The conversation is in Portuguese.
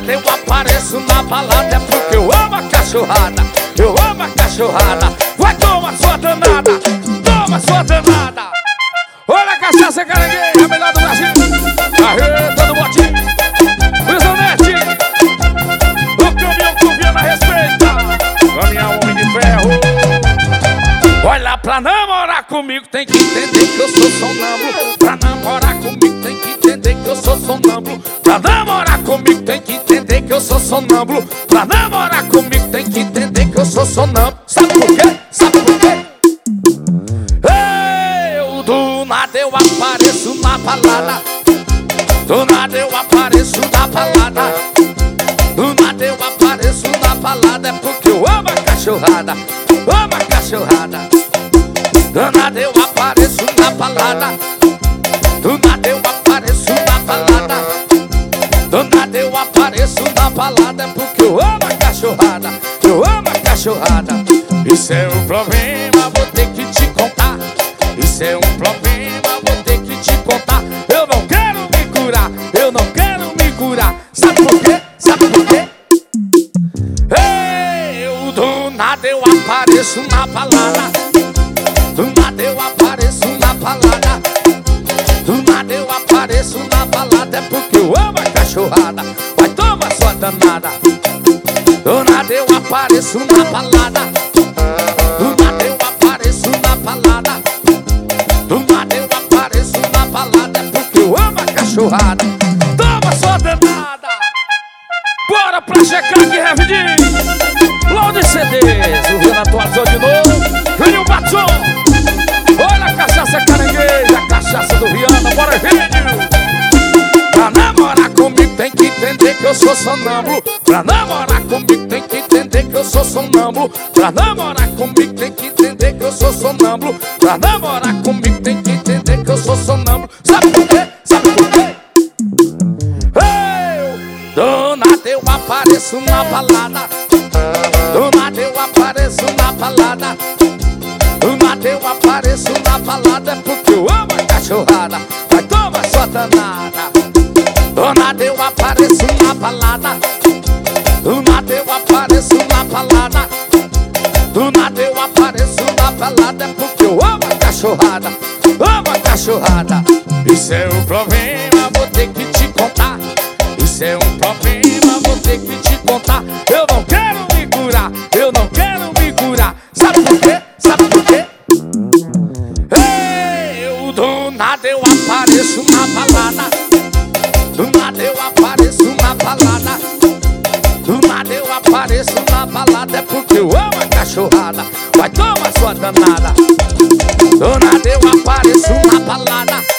nada eu apareço na balada, é porque eu amo a cachorrada. Eu amo a cachorrada. Vai, toma sua danada, toma sua danada. Olha a cachaça carangueira, a melhor do Brasil. Carreta do botinho, Prisonete, o caminhão com Viana respeita. Caminhão homem de ferro. Olha, pra namorar comigo tem que entender que eu sou sonâmbulo. Pra namorar comigo tem que entender que eu sou sonâmbulo. Pra namorar comigo tem que entender que eu sou sonâmbulo. Pra namorar comigo tem que entender que eu sou sonâmbulo. Sabe por quê? Sabe por quê? Eu do nada eu apareço na balada. Do nada eu apareço na balada. Do nada eu apareço na balada, é porque eu amo a cachorrada. Amo a cachorrada. Do nada eu apareço na balada. Do nada eu apareço na balada. Do nada eu apareço na balada, é porque eu amo a cachorrada. Eu amo a cachorrada. Isso é um problema, vou ter que te contar. Isso é um problema, vou ter que te contar. Eu não quero me curar, eu não quero me curar. Sabe por quê? Sabe por quê? Eu do nada eu apareço na balada. Do nada eu apareço na balada. Do nada eu apareço na balada, é porque eu amo a cachorrada. Vai, toma sua danada. Do nada eu apareço na balada. Do nada eu apareço na balada. Do nada eu apareço na balada, é porque eu amo a cachorrada. Toma sua danada. Bora pra checar aqui rapidinho. Loud CDs, o Renato atualizou de novo. Juninho Batson. Olha a cachaça carangueja, a cachaça do Viana, bora vídeo. Pra namorar comigo tem que entender que eu sou sonâmbulo. Pra namorar comigo tem que entender que eu sou sonâmbulo. Pra namorar comigo tem que entender que eu sou sonâmbulo. Pra namorar comigo tem que entender que eu sou sonâmbulo. Sabe por quê? Sabe por quê? Do nada eu apareço na balada. Do nada eu apareço na balada. Do nada eu apareço na balada, é porque eu amo a cachorrada. Vai, toma sua danada. Do nada eu apareço na balada. Do nada eu apareço na balada. Do nada eu apareço na balada, é porque eu amo a cachorrada. Amo a cachorrada. Isso é um problema, vou ter que te contar. Isso é um problema, vou ter que te contar. Eu não quero me curar, eu não quero me curar. Sabe por quê? Sabe por quê? Eu do nada eu apareço na balada. Do nada eu apareço na balada. Do nada eu apareço na balada, é porque eu amo a cachorrada. Vai, toma sua danada. Do nada eu apareço na balada.